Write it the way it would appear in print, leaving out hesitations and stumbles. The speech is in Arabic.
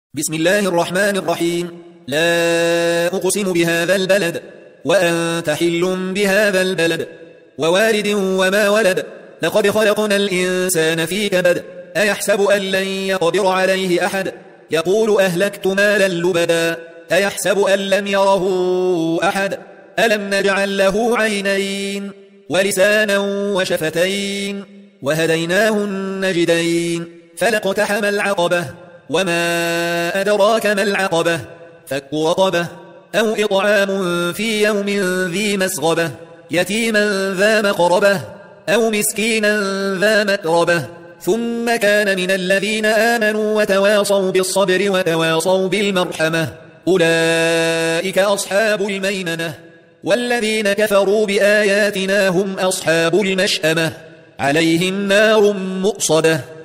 بسم الله الرحمن الرحيم. لا أقسم بهذا البلد وأنت حل بهذا البلد ووالد وما ولد. لقد خلقنا الإنسان في كبد. أيحسب أن لن يقدر عليه أحد. يقول أهلكت مالا لبدا. أيحسب أن لم يره أحد. ألم نجعل له عينين ولسانا وشفتين وهديناه النجدين. فلاقتحم العقبة وما أدراك ما العقبة. فك رقبة أو إطعام في يوم ذي مسغبة يتيما ذا مقربة أو مسكينا ذا متربة. ثم كان من الذين آمنوا وتواصوا بالصبر وتواصوا بالمرحمة. أولئك أصحاب الميمنة. والذين كفروا بآياتنا هم أصحاب المشأمة. عليهم نار مؤصدة